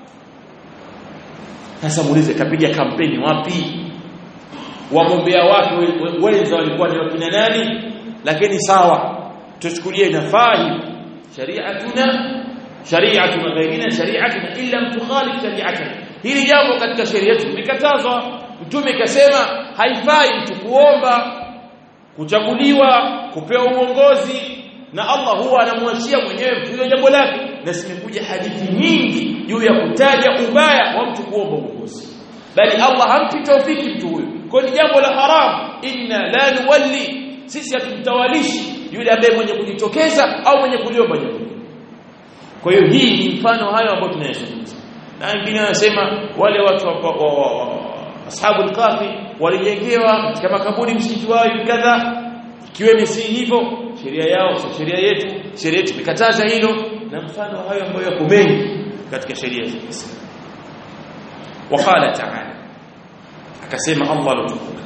Sasa muulize kapiga kampeni wapi? Wagombea wake wenza walikuwa ni wakina nani? Lakini sawa, tuchukulie nafaa shari'atuna shari'atuna ghairina shari'atuna illa tukhalif shari'atuna. Hili jambo katika sheria yetu likatazwa. Mtume kasema haifai mtu kuomba kuchaguliwa, kupewa uongozi, na Allah huwa anamwachia mwenyewe mtu huyo jambo lake. Na simekuja hadithi nyingi juu ya kutaja ubaya wa mtu kuomba uongozi, bali Allah hampi taufiki mtu huyo. Kwa ni jambo la haram. Inna la nuwalli, sisi hatumtawalishi yule ambaye mwenye kujitokeza au mwenye kuliomba jambo. Kwa hiyo hii ni mfano hayo ambayo tunayozungumza. Na wengine wanasema wale watu wa ashabul kahfi walijengewa katika makaburi msikiti wao kadha, ikiwa si hivyo sheria yao sio sheria yetu, sheria yetu imekataza hilo, na mfano hayo ambayo yako mengi katika sheria za Kiislamu. Waqala ta'ala, akasema Allah lutukuka,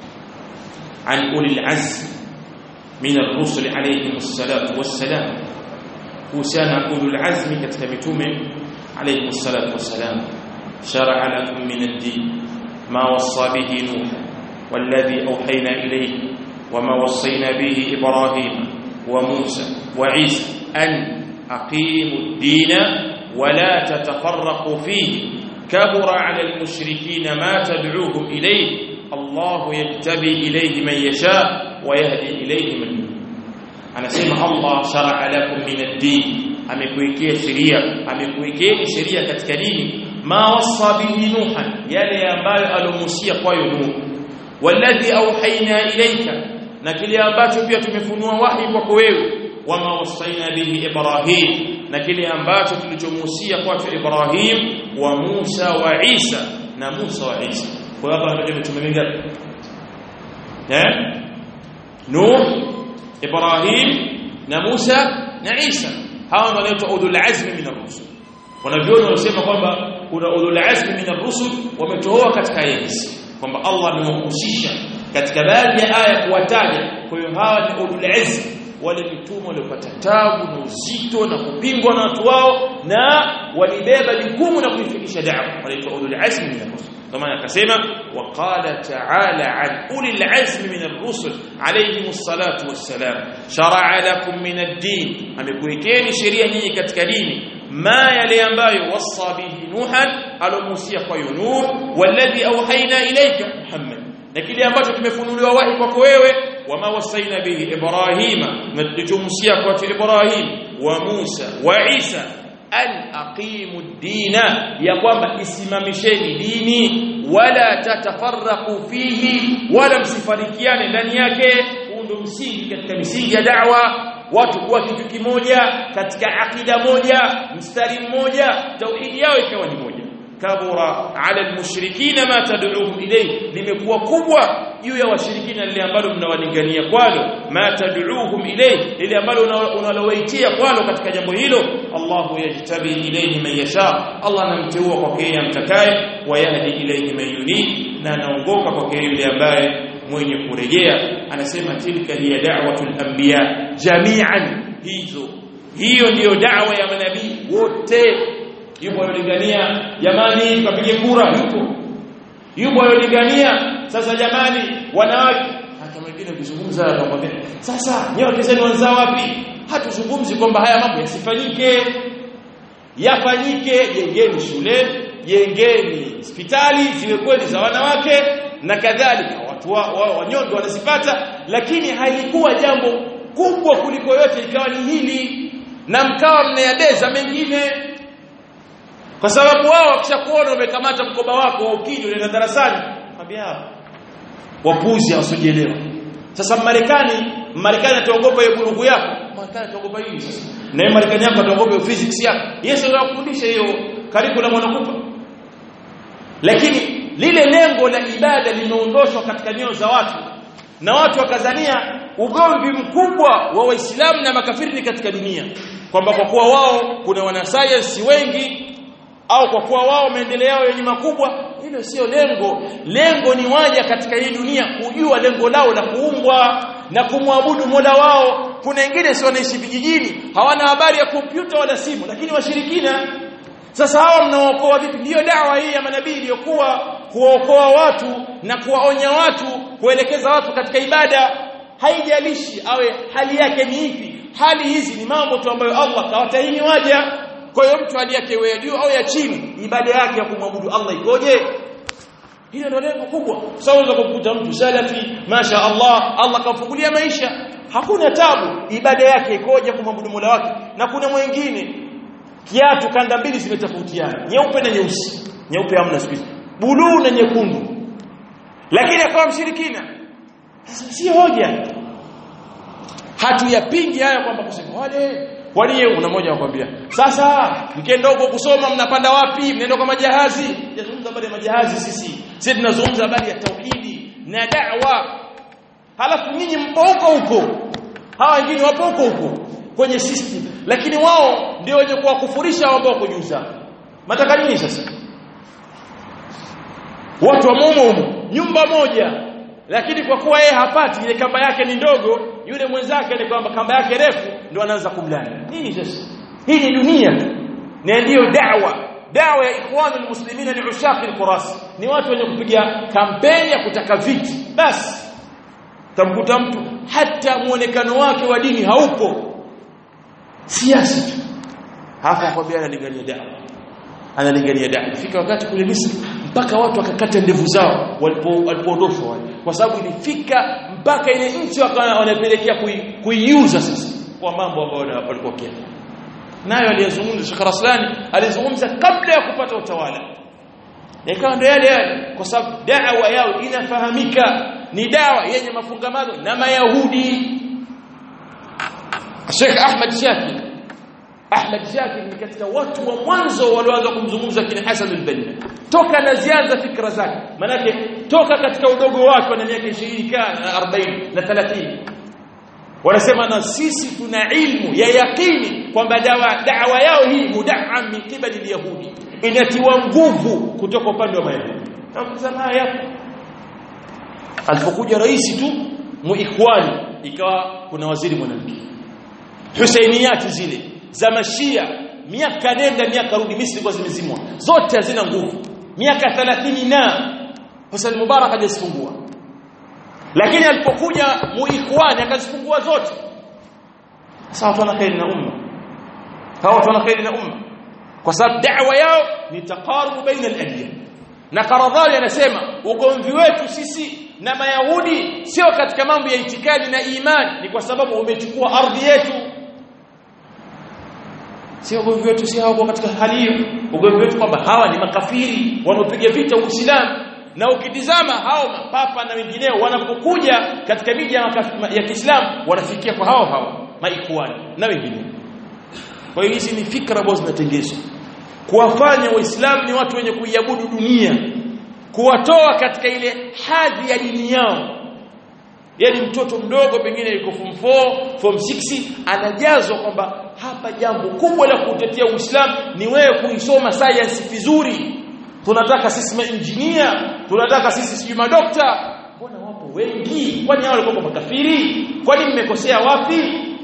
an ulil azm min ar-rusul alayhim as-salatu was-salam, kuhusiana ulul azmi katika mitume alayhim as-salatu was-salam. Shar'a lakum min ad-din ma wassa bihi nuh walladhi awhayna ilayhi wama wassayna bihi ibrahim wa musa wa isa an aqimu ad-din wa la tatafarraqu fihi kabura 'ala al-mushrikeena ma tad'uuhum ilayhi Allahu yajtabi ilayhi man yasha wa yahdi ilayhi man yunib. Anasema Allah shar'a lakum min ad-din, amekuwekea sheria, amekuwekea sheria katika dini, ma wassa bihi nuhan, yale ambayo alomusia kwayo Nuh, walladhi awhayna ilayka, na kile ambacho pia tumefunua wahi kwako wewe, wama wasaina bihi Ibrahim, na kile ambacho tulichomusia kwake Ibrahim, wa Musa wa Isa, na Musa wa Isa. Kwa hiyo hapa ndio mitume mingapi? Eh? Nuh, Ibrahim na Musa na Isa. Hawa ndio wanaitwa ulul azmi min ar-rusul. Wanavyoni wanasema kwamba kuna ulul azmi min ar-rusul wametoa katika aya hizi, kwamba Allah amewahusisha katika baadhi ya aya kuwataja. Kwa hiyo hawa ni ulul azmi, wale mitume waliopata taabu na uzito na kupingwa na watu wao, na walibeba jukumu na kuifikisha da'wa, wanaitwa ulul azmi min ar-rusul. Kama akasema waqala ta'ala an ulil azmi min ar-rusul alayhim as-salatu was-salam shar'a lakum min ad-din, amekuwekeni sheria nyinyi katika dini, ma yale ambayo wassa bihi nuhan, alomusia kwa Nuh, walladhi awhayna ilayka Muhammad, na kile ambacho tumefunuliwa wahi kwako wewe, wama wasaina bihi Ibrahima, na tulichomusia kwa Ibrahim wa Musa wa Isa, an aqimu ad-dina, ya kwamba isimamisheni dini, wala tatafarraqu fihi, wala msifarikiane ndani yake. Huu ndio msingi katika misingi ya da'wa, watu kuwa kitu kimoja katika akida moja, mstari mmoja, tauhidi yao ikawa ni moja. Kabura ala almushrikina ma tad'uuhum ilayhi, limekuwa kubwa juu ya washirikina lile ambalo mnawalingania kwalo, ma tad'uuhum ilayhi, lile ambalo unalowaitia kwalo katika jambo hilo. Allahu yajtabi ilayhi man yasha, Allah anamteua kwa yeye amtakaye, wa yahdi ilayhi man yunib, na anaongoka kwa yeye ambaye mwenye kurejea. Anasema tilka hiya da'watul anbiya jami'an, hizo hiyo ndiyo da'wa ya manabii wote. Yupo yolingania jamani kapige kura, yupo yupo yolingania sasa jamani wanawake. Hata wengine kuzungumza anakwambia sasa nyewe wakisema wanza wapi? Hatuzungumzi kwamba haya mambo yasifanyike, yafanyike. Jengeni shule, jengeni hospitali ziwe kweli za wanawake na kadhalika, watu wao wanyonge wanazipata, lakini halikuwa jambo kubwa kuliko yote ikawa ni hili, na mkawa mnayadeza mengine, kwa sababu wao wakishakuona umekamata mkoba wako wa ukiji unaenda darasani, mwambia wapuzi hawasojelewa. Sasa Marekani, Marekani ataogopa hiyo bulugu yako, Marekani ataogopa hii sasa, na yeye Marekani yako ataogopa physics yako. Yesu anakufundisha hiyo karibu na mwanakupa, lakini lile lengo la ibada limeondoshwa katika nyoyo za watu, na watu wakazania ugomvi mkubwa wa Waislamu na makafiri ni katika dunia, kwamba kwa kuwa wao kuna wanasayansi wengi, au kwa kuwa wao maendeleo yao yenye makubwa. Hilo sio lengo. Lengo ni waja katika hii dunia kujua lengo lao la kuumbwa na kumwabudu Mola wao. Kuna wengine sio wanaishi vijijini, hawana habari ya kompyuta wala simu, lakini washirikina. Sasa hawa mnaokoa vipi? Ndio da'wa hii ya manabii iliyokuwa kuokoa watu na kuwaonya watu, kuelekeza watu katika ibada, haijalishi awe hali yake ni ipi. Hali hizi ni mambo tu ambayo Allah kawatahini waja. Kwa hiyo mtu hali yake iwe ya juu au ya chini, ibada yake ya kumwabudu Allah ikoje? Hilo ndio lengo kubwa. Sasa unaweza kukuta mtu salafi, masha Allah, Allah kamfungulia maisha, hakuna tabu, ibada yake ikoje kumwabudu Mola wake. Na kuna mwingine kiatu kanda mbili zimetofautiana, nyeupe na nyeusi, nyeupe hamna siku, buluu na nyekundu, lakini akawa mshirikina. Sasa si hoja. Hatuyapingi haya kwamba kusema wale Kwa nini una mmoja akwambia sasa mkienda huko kusoma mnapanda wapi? Mnaenda kwa majahazi. Tunazungumza habari ya majahazi sisi. Sisi tunazungumza habari ya tauhidi na da'wa. Halafu nyinyi mpo huko huko. Hawa wengine wapo huko huko kwenye system. Lakini wao ndio wenye kuwakufurisha ambao wako juu sana. Mataka nini sasa? Watu wa mumo humo, nyumba moja. Lakini kwa kuwa yeye hapati ile kamba yake ni ndogo, yule mwenzake ni kwamba kamba yake refu ndio anaanza kumlani. Nini sasa? Hii ni dunia. Na ndio da'wa. Da'wa ya ikhwanul muslimina ni ushaqi al-quras. Ni watu wenye kupiga kampeni ya kutaka viti. Basi tamkuta mtu hata muonekano wake wa dini haupo. Siasa tu. Hapa kwambia analingania da'wa. Analingania da'wa. Fika wakati kule Misri mpaka watu wakakata ndevu zao walipo walipoondoshwa wale. Kwa sababu ilifika mpaka ile nchi wanapelekea kuiuza sasa kwa mambo ambayo walikuwa kiasi. Nayo aliyezungumza Sheikh Raslani alizungumza kabla ya kupata utawala. Ikawa ndio yale yale kwa sababu da'wa yao inafahamika ni dawa yenye mafungamano na Mayahudi. Sheikh Ahmad Shakir Ahmad Shakir ni katika watu wa mwanzo walioanza kumzungumza kina Hassan al-Banna. Toka anazianza fikra zake. Manake toka katika udogo wake na miaka ishirini na arobaini na thelathini. Wanasema na sisi tuna ilmu ya yakini kwamba dawa da'wa yao hii muda'am min qibali al-yahudi. Inatiwa nguvu kutoka upande wa Mayahudi. Tazama haya. Alipokuja rais tu muikhwani ikawa kuna waziri mwanamke. Husainiyati zile za Mashia miaka nenda miaka rudi Misri kwa zimezimwa zote hazina nguvu. Miaka thelathini na Hussein Mubarak hajazifungua. Lakini alipokuja muikhwani akazifungua zote. Sasa watu wana khairi na umma. Hawa watu wana khairi na umma. Kwa sababu da'wa yao ni taqarub baina al-adyan. Na Qaradhali anasema ugomvi wetu sisi na Mayahudi sio katika mambo ya itikadi na imani, ni kwa sababu umechukua ardhi yetu. Sio ugomvi wetu si hao katika hali hiyo. Ugomvi wetu kwamba hawa ni makafiri wanaopiga vita Uislamu. Na ukitizama hao mapapa na wengineo wanapokuja katika miji ya Kiislamu wanafikia kwa hao hao maikhwani na wengineo. Kwa hiyo hizi ni fikra ambazo zinatengezwa kuwafanya Waislamu ni watu wenye kuiabudu dunia, kuwatoa katika ile hadhi ya dini yao. Yaani mtoto mdogo pengine yuko form four, form six anajazwa kwamba hapa jambo kubwa la kutetea Uislamu ni wewe kuisoma science vizuri. Tunataka sisi maengineer, tunataka sisi sijui madokta. Mbona wapo wengi? Kwani hao walikuwa makafiri? Kwani mmekosea wapi?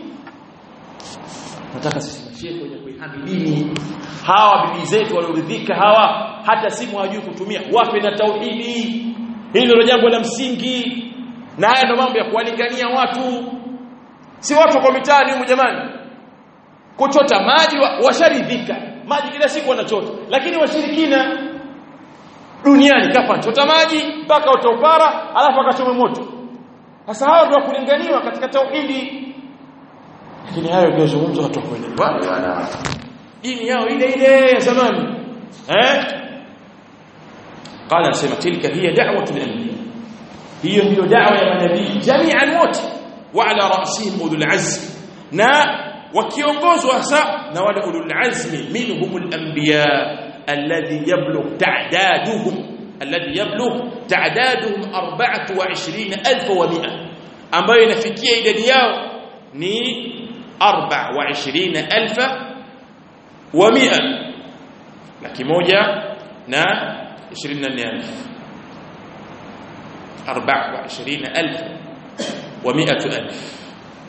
Nataka sisi mashehe wenye kuihami dini. Hawa bibi zetu walioridhika hawa hata simu hawajui kutumia, wape na tauhidi. Hili ndio jambo la msingi. Na haya ndio mambo ya kuwalingania watu. Si watu kwa mitaani huko jamani. Kuchota maji washaridhika. Maji kila siku wanachota. Lakini washirikina duniani kapa chota maji mpaka utaupara alafu akachome moto. Sasa hao ndio kulinganiwa katika tauhidi. Lakini hayo ndio zungumzo watu kweli. Wale wana dini yao ile ile ya zamani. Eh? Qala sema tilka hiya da'watul anbiya. Hiyo ndio da'wa ya manabii jami'an wote wa ala ra'sihim ulul azm. Na wakiongozwa hasa na wale ulul azmi minhumul anbiya alladhi yablugh ta'daduhum alladhi yablugh ta'daduhum arba'atu wa ishrina alf wa mia, ambayo inafikia idadi yao ni arba'a wa ishrina alf wa mia, laki moja na ishirini na nne elfu. arba'a wa ishrina alf wa mia alf.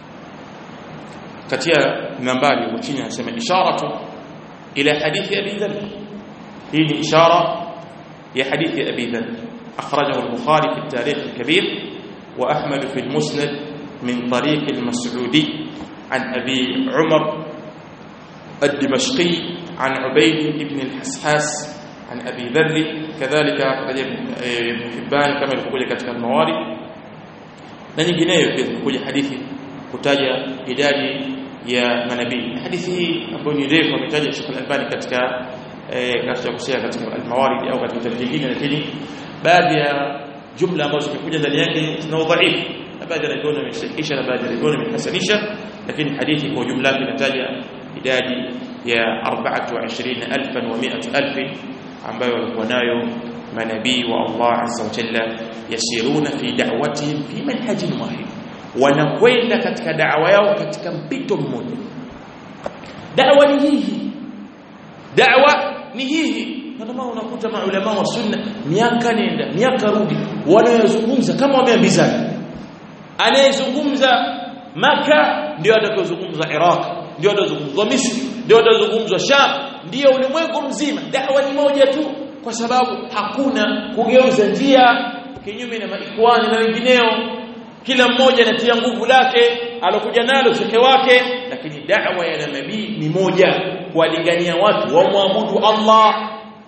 katia nambari chini anasema isharatu ila hadithi Abi Dharr. hii ni ishara ya hadithi Abi Dharr akhrajahu al-Bukhari fi at-Tarikh al-Kabir wa Ahmad fi al-Musnad min tariq al-Mas'udi an Abi Umar الدمشقي عن عبيد بن الحسحاس عن أبي ذر كذلك ابن حبان كما يقول katika الموارد na nyingineyo pia kuja hadithi kutaja idadi ya manabii. Hadithi hii ambayo ni refu ametaja Sheikh Al-Albani katika katika kusia katika al-Mawarid au katika tafsiri, lakini baadhi ya jumla ambazo zimekuja ndani yake zina dhaifu, na baadhi ya riwaya imesahihisha na baadhi ya riwaya imehasanisha, lakini hadithi kwa jumla inataja idadi ya arobaini na mbili elfu na mia elfu ambayo walikuwa nayo manabii wa Allah azza wa jalla, yasiruna fi da'watihim fi manhajin wahid, wanakwenda katika da'wa yao katika mpito mmoja. Da'wa ni hii, da'wa ni hii. Ndio maana unakuta maulama wa sunna miaka nenda miaka rudi wanayozungumza kama wameambizana. Anayezungumza Maka ndio atakayozungumza Iraq, ndio atakayozungumza Misri, ndio atakayozungumza Sham, ndio ulimwengu mzima. Da'wa ni moja tu, kwa sababu hakuna kugeuza njia kinyume na maikwani na wengineo. Kila mmoja anatia nguvu lake alokuja nalo shekhe wake, lakini da'wa ya nabii ni moja, kuwalingania watu wamwabudu Allah,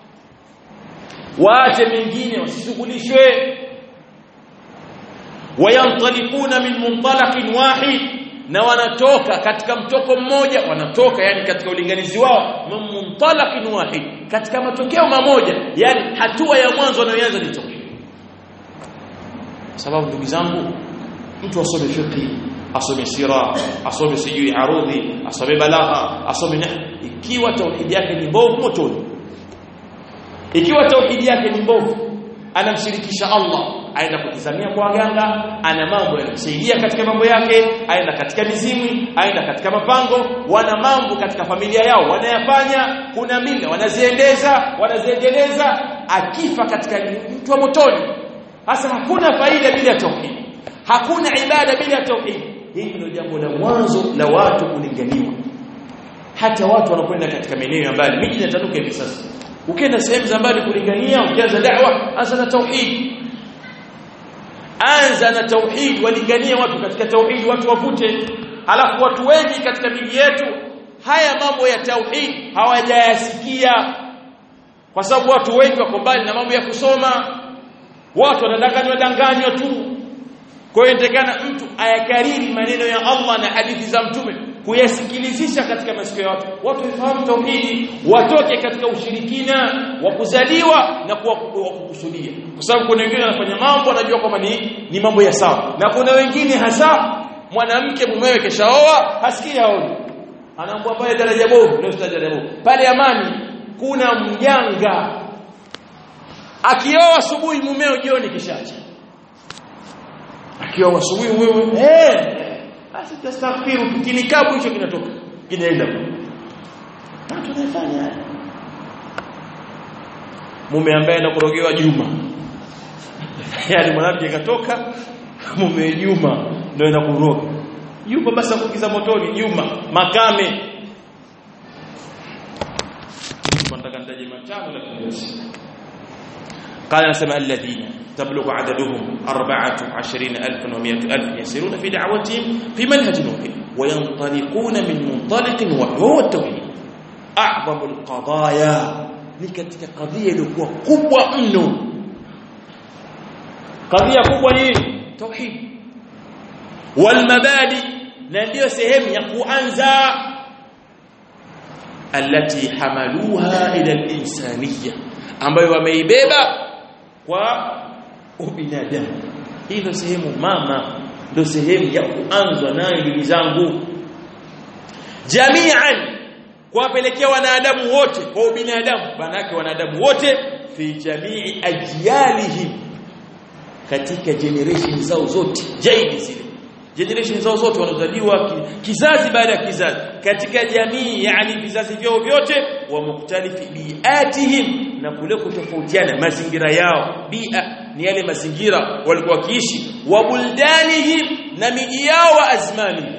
waache mengine wasishughulishwe. Wayantalikuna min muntalaqin wahid, na wanatoka katika mtoko mmoja, wanatoka yani katika ulinganizi wao min muntalaqin wahid, katika matokeo mamoja, yani hatua ya mwanzo wanayoanza ni tauhid. Sababu ndugu zangu, mtu asome fiqh, asome sira, asome sijui arudhi, asome balagha, asome nahwu, ikiwa tauhid yake ni mbovu motoni. Ikiwa tauhidi yake ni mbovu, anamshirikisha Allah, aenda kutizamia kwa waganga, ana mambo yanamsaidia katika mambo yake, aenda katika mizimu, aenda katika mapango, wana mambo katika familia yao wanayafanya, kuna mila wanaziendeza, wanaziendeleza, akifa katika mtu wa motoni. Hasa hakuna faida bila tauhid, hakuna ibada bila tauhid. Hili ndio jambo la mwanzo la watu kulinganiwa. Hata watu wanakwenda katika maeneo mbali, miji inatanuka hivi sasa. Ukienda sehemu za mbali kulingania, ukianza da'wa, anza na tauhid. Anza na tauhid, walingania watu katika tauhid, watu wavute. Halafu watu wengi katika miji yetu haya mambo ya tauhid hawajayasikia, kwa sababu watu wengi wako mbali na mambo ya kusoma. Watu wanadanganywa danganywa tu. Kwa hiyo intakana mtu ayakariri maneno ya Allah na hadithi za Mtume, kuyasikilizisha katika masikio ya watu, watu wafahamu tauhidi, watoke katika ushirikina wa kuzaliwa na kuwa kukusudia. Kwa sababu kuna wengine wanafanya mambo wanajua kwamba ni ni mambo ya sawa, na kuna wengine hasa mwanamke mumewe keshaoa hasikii haoni, anaambiwa pale daraja bovu, leo daraja bovu pale Amani kuna mjanga akioa asubuhi mumeo jioni kishacha, akioa asubuhi mumeo eh basi tastaghfiru, kinikabu hicho kinatoka kinaenda. Na tunafanya mume ambaye anakurogewa Juma, yani mwanamke katoka mume Juma ndio anakuroga Juma, basi akukiza motoni Juma Makame. Tunataka ndaje matano lakini قال نسمع الذين تبلغ عددهم أربعة وعشرين ألفا ومئة ألف يسيرون في دعوتهم في منهج واحد وينطلقون من منطلق وهو التوحيد. أعظم القضايا لكتك قضية لكوة قوة منه، قضية قوة توحيد. والمبادئ ننديو سهم يقو أنزا التي حملوها إلى الإنسانية ambayo wameibeba kwa ubinadamu. Hii ndio sehemu mama, ndio sehemu ya kuanzwa nayo ndugu zangu. Jami'an, kuwapelekea wanadamu wote kwa ubinadamu, manake wanadamu wote fi jamii ajyalihim, katika generation zao zote, jaili zile generation zao zote wanazaliwa kizazi baada ya kizazi katika jamii, yani vizazi vyao vyote, wa mukhtalifi biatihim, na kule kutofautiana mazingira yao. Bia ni yale mazingira walikuwa wakiishi, wa buldanihim, na miji yao, wa azmanihim,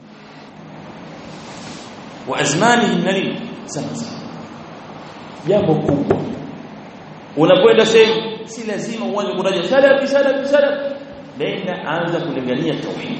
wa azmanihim nani sasa. Jambo kubwa unakwenda sehemu, si lazima uanze kutaja salafi salafi salafi, nenda anza kulingania tauhid,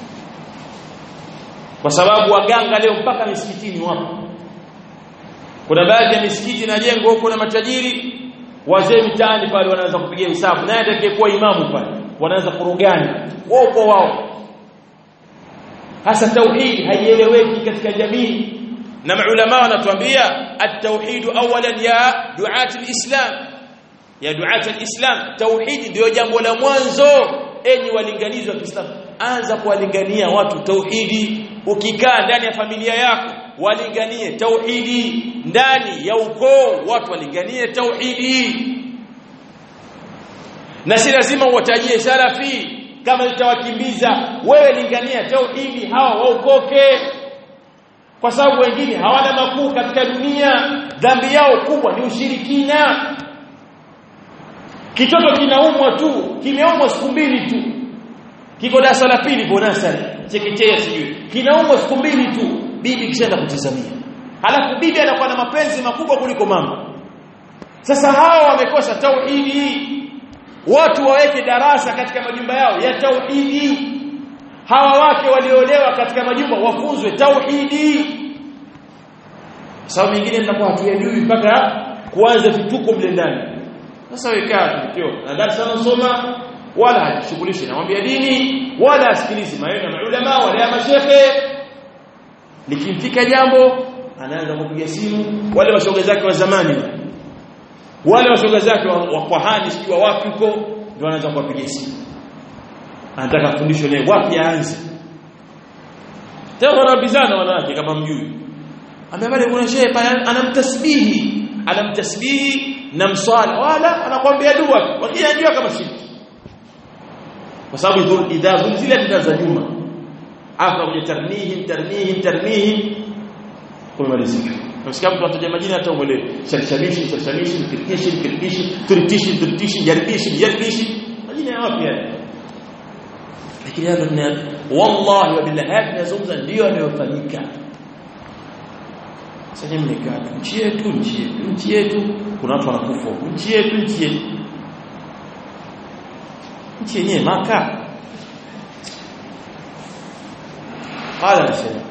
kwa sababu waganga leo mpaka misikitini wapo. Kuna baadhi ya misikiti na jengo huko na matajiri, wazee mitaani pale wanaanza kupigia hesabu, naye atakayekuwa imamu pale wanaanza kurugana wao wao. Hasa tauhid haieleweki katika jamii, na maulama wanatuambia at-tauhid awalan ya du'at al-islam, ya du'at al-islam, tauhid ndio jambo la mwanzo. Enyi walinganizi wa Kiislamu, anza kuwalingania watu tauhidi. Ukikaa ndani ya familia yako walinganie tauhidi ndani ya ukoo, watu walinganie tauhidi. Na si lazima uwatajie salafi kama litawakimbiza, wewe lingania tauhidi hawa waokoke, kwa sababu wengine hawana makuu katika dunia, dhambi yao kubwa ni ushirikina. Kitoto kinaumwa tu, kimeumwa siku mbili tu, kiko darasa la pili bonasari chekechea sijui, kinaumwa siku mbili tu, bibi kishaenda kutizamia, halafu bibi anakuwa na mapenzi makubwa kuliko mama. Sasa hao wamekosa tauhidi. Watu waweke darasa katika majumba yao ya tauhidi. Hawa wake waliolewa katika majumba wafunzwe tauhidi. Sababu nyingine mnakuwa hatujui mpaka kuanza vituko mle ndani. Sasa wekaa tukio na darasa unasoma wala hajishughulishi na mambo ya dini wala asikilizi maneno ya ulama wala ya mashehe. Likimfika jambo anaanza kupiga simu wale washoga zake wa zamani, wale washoga zake wa kwahani sijui wapi huko, ndio anaanza kuwapigia simu, anataka fundisho naye wapi aanze. Tena wanabizana wanawake kama mjui, amebale kuna shehe anamtasbihi anamtasbihi na msala wala anakuambia dua, wakijua kama shirki, kwa sababu dhul idha zulzila tinaza nyuma afa kuja tarmihim tarmihim tarmihim kumalizika. Msikia mtu ataja majina hata umeelewe, sharshamishi sharshamishi kirkishi kirkishi turkishi turkishi jarbishi jarbishi, majina ya wapi haya? Lakini hapo ni wallahi wa billahi hapa nazungumza ndio yanayofanyika. Sasa mmekaa nchi yetu nchi yetu nchi yetu, kuna watu wanakufa nchi yetu nchi yetu, nchi yenyewe Maka. قال الشيخ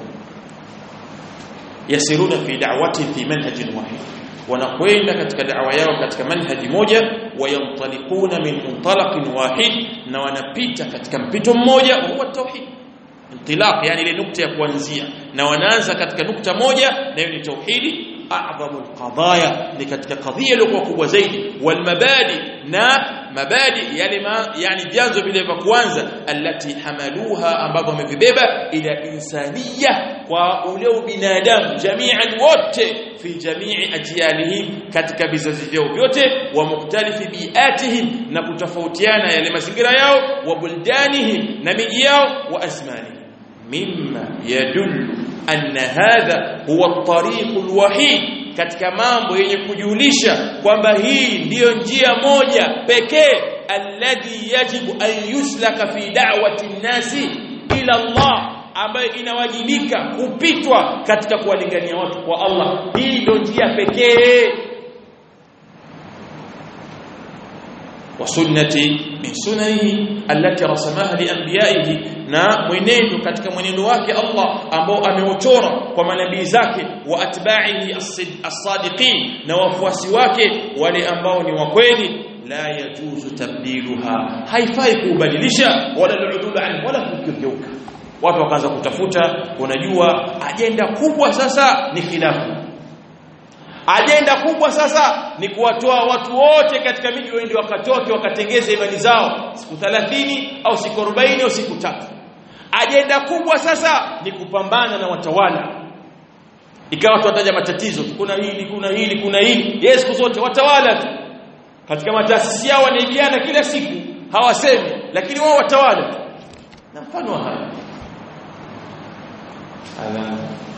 يسيرون في دعوتهم في منهج واحد, wanakwenda katika da'wa yao katika manhaji moja, wayantalikuna min muntalaqin wahid, na wanapita katika mpito mmoja, huwa tauhid. Intilaq yani ile nukta ya kuanzia, na wanaanza katika nukta moja, na hiyo ni tauhidi. A'zamu alqadaya ni katika kadhia iliyokuwa kubwa zaidi, wal mabadi na mabadi yale ma, yani vyanzo vile vya kwanza, allati hamaluha ambapo wamevibeba, ila insaniya kwa ule binadamu, jami'an wote, fi jami'i ajyalihim katika vizazi vyao vyote, wa mukhtalifi bi'atihim na kutofautiana yale mazingira yao, wa buldanihim na miji yao, wa azmanihim, mimma yadullu anna hadha huwa at-tariq al-wahid, katika mambo yenye kujulisha kwamba hii ndiyo njia moja pekee, alladhi yajibu an yuslaka fi da'wati an-nasi ila Allah, ambayo inawajibika kupitwa katika kuwalingania watu kwa Allah. Hii ndio njia pekee. Wa sunnati min sunanihi allati rasamaha li anbiya'ihi, na mwenendo katika mwenendo wake Allah ambao ameuchora kwa manabii zake, wa atba'ihi as-sadiqin, na wafuasi wake wale ambao ni wakweli. La yajuzu tabdiluha, haifai kubadilisha, wala al-udul an, wala kugeuka. Watu wakaanza kutafuta, unajua ajenda kubwa sasa ni khilafu, ajenda kubwa sasa ni kuwatoa watu wote katika miji waende wakatoke wakatengeze imani zao siku thelathini au siku arobaini au siku tatu. Ajenda kubwa sasa ni kupambana na watawala, ikawa watu wataja matatizo, kuna hili kuna hili kuna hili. Yes, siku zote watawala tu katika mataasisi yao wanaibiana kila siku, hawasemi, lakini wao watawala tu, na mfano haya ala